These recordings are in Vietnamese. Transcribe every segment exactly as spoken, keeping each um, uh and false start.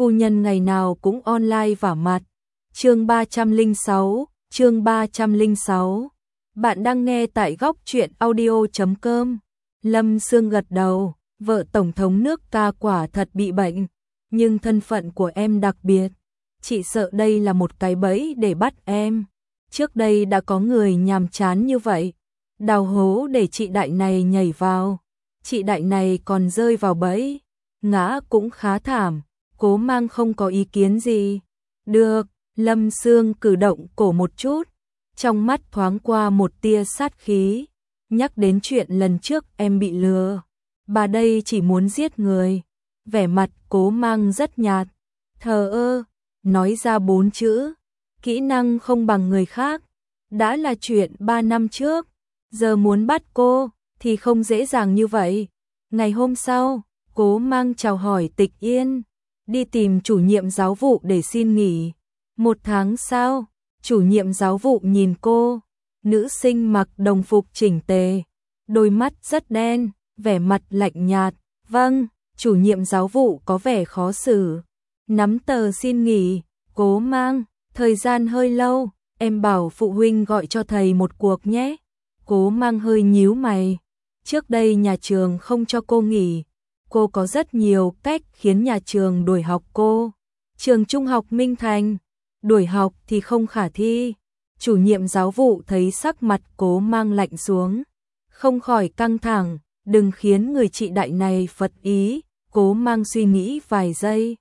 phu nhân ngày nào cũng online vả mặt. Chương ba trăm lẻ sáu, chương ba trăm lẻ sáu. Bạn đang nghe tại góc truyện audio chấm com. Lâm Sương gật đầu, vợ tổng thống nước ta quả thật bị bệnh, nhưng thân phận của em đặc biệt, chị sợ đây là một cái bẫy để bắt em. Trước đây đã có người nhàm chán như vậy, đào hố để chị đại này nhảy vào. Chị đại này còn rơi vào bẫy, ngã cũng khá thảm. Cố Mang không có ý kiến gì. Được, Lâm Sương cử động cổ một chút, trong mắt thoáng qua một tia sát khí. Nhắc đến chuyện lần trước em bị lừa, bà đây chỉ muốn giết người. Vẻ mặt Cố Mang rất nhạt, thờ ơ, nói ra bốn chữ, kỹ năng không bằng người khác. Đã là chuyện ba năm trước, giờ muốn bắt cô thì không dễ dàng như vậy. Ngày hôm sau, Cố Mang chào hỏi Tịch Yên, đi tìm chủ nhiệm giáo vụ để xin nghỉ. Một tháng sau, chủ nhiệm giáo vụ nhìn cô, nữ sinh mặc đồng phục chỉnh tề, đôi mắt rất đen, vẻ mặt lạnh nhạt. Vâng, chủ nhiệm giáo vụ có vẻ khó xử. Nắm tờ xin nghỉ. Cố Mang, thời gian hơi lâu, em bảo phụ huynh gọi cho thầy một cuộc nhé. Cố Mang hơi nhíu mày. Trước đây nhà trường không cho cô nghỉ, cô có rất nhiều cách khiến nhà trường đuổi học cô. Trường trung học Minh Thành, đuổi học thì không khả thi. Chủ nhiệm giáo vụ thấy sắc mặt Cố Mang lạnh xuống, không khỏi căng thẳng. Đừng khiến người chị đại này phật ý. Cố Mang suy nghĩ vài giây,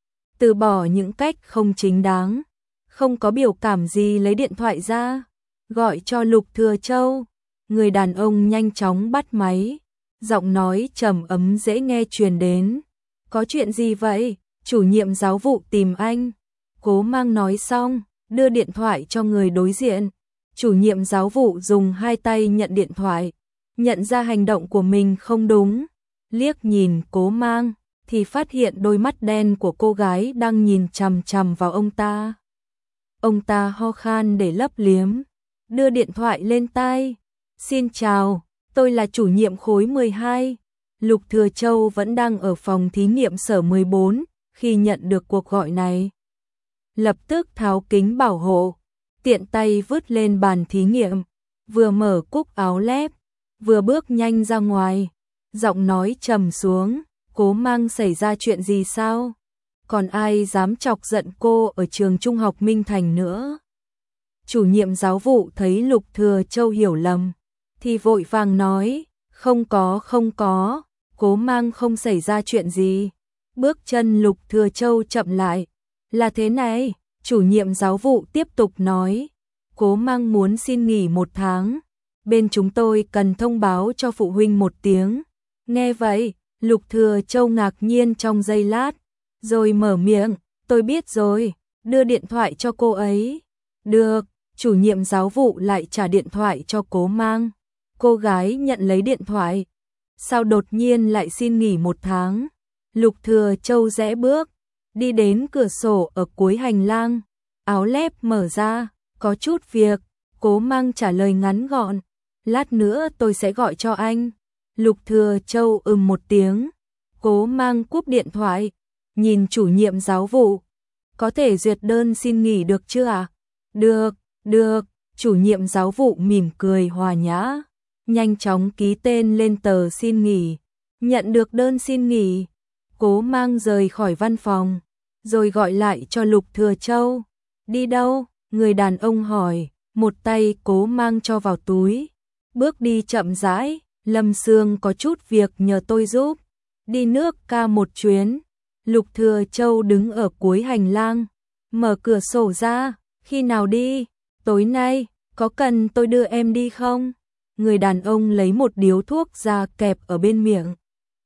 từ bỏ những cách không chính đáng, không có biểu cảm gì lấy điện thoại ra, gọi cho Lục Thừa Châu. Người đàn ông nhanh chóng bắt máy, giọng nói trầm ấm dễ nghe truyền đến. Có chuyện gì vậy? Chủ nhiệm giáo vụ tìm anh. Cố Mang nói xong, đưa điện thoại cho người đối diện. Chủ nhiệm giáo vụ dùng hai tay nhận điện thoại, nhận ra hành động của mình không đúng, liếc nhìn Cố Mang thì phát hiện đôi mắt đen của cô gái đang nhìn chằm chằm vào ông ta. Ông ta ho khan để lấp liếm, đưa điện thoại lên tai. Xin chào, tôi là chủ nhiệm khối mười hai. Lục Thừa Châu vẫn đang ở phòng thí nghiệm sở mười bốn khi nhận được cuộc gọi này. Lập tức tháo kính bảo hộ, tiện tay vứt lên bàn thí nghiệm, vừa mở cúc áo lép, vừa bước nhanh ra ngoài. Giọng nói trầm xuống, Cố Mang xảy ra chuyện gì sao? Còn ai dám chọc giận cô ở trường trung học Minh Thành nữa? Chủ nhiệm giáo vụ thấy Lục Thừa Châu hiểu lầm, thì vội vàng nói, không có không có, Cố Mang không xảy ra chuyện gì. Bước chân Lục Thừa Châu chậm lại. Là thế này, chủ nhiệm giáo vụ tiếp tục nói, Cố Mang muốn xin nghỉ một tháng, bên chúng tôi cần thông báo cho phụ huynh một tiếng. Nghe vậy, Lục Thừa Châu ngạc nhiên trong giây lát, rồi mở miệng, tôi biết rồi, đưa điện thoại cho cô ấy. Được, chủ nhiệm giáo vụ lại trả điện thoại cho Cố Mang. Cô gái nhận lấy điện thoại. Sao đột nhiên lại xin nghỉ một tháng? Lục Thừa Châu rẽ bước, đi đến cửa sổ ở cuối hành lang, áo lép mở ra, có chút việc. Cố Mang trả lời ngắn gọn, lát nữa tôi sẽ gọi cho anh. Lục Thừa Châu ừm một tiếng. Cố Mang cúp điện thoại, nhìn chủ nhiệm giáo vụ, có thể duyệt đơn xin nghỉ được chưa ạ? À? Được, được, chủ nhiệm giáo vụ mỉm cười hòa nhã, nhanh chóng ký tên lên tờ xin nghỉ. Nhận được đơn xin nghỉ, Cố Mang rời khỏi văn phòng, rồi gọi lại cho Lục Thừa Châu. Đi đâu? Người đàn ông hỏi, một tay Cố Mang cho vào túi, bước đi chậm rãi. Lâm Sương có chút việc nhờ tôi giúp, đi nước ca một chuyến. Lục Thừa Châu đứng ở cuối hành lang, mở cửa sổ ra. Khi nào đi? Tối nay, có cần tôi đưa em đi không? Người đàn ông lấy một điếu thuốc ra kẹp ở bên miệng,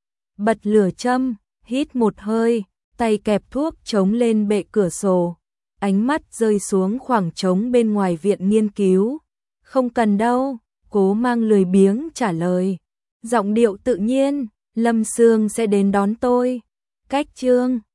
bật lửa châm, hít một hơi, tay kẹp thuốc chống lên bệ cửa sổ, ánh mắt rơi xuống khoảng trống bên ngoài viện nghiên cứu. Không cần đâu. Cố Mang lười biếng trả lời, giọng điệu tự nhiên, Lâm Sương sẽ đến đón tôi. Cách chương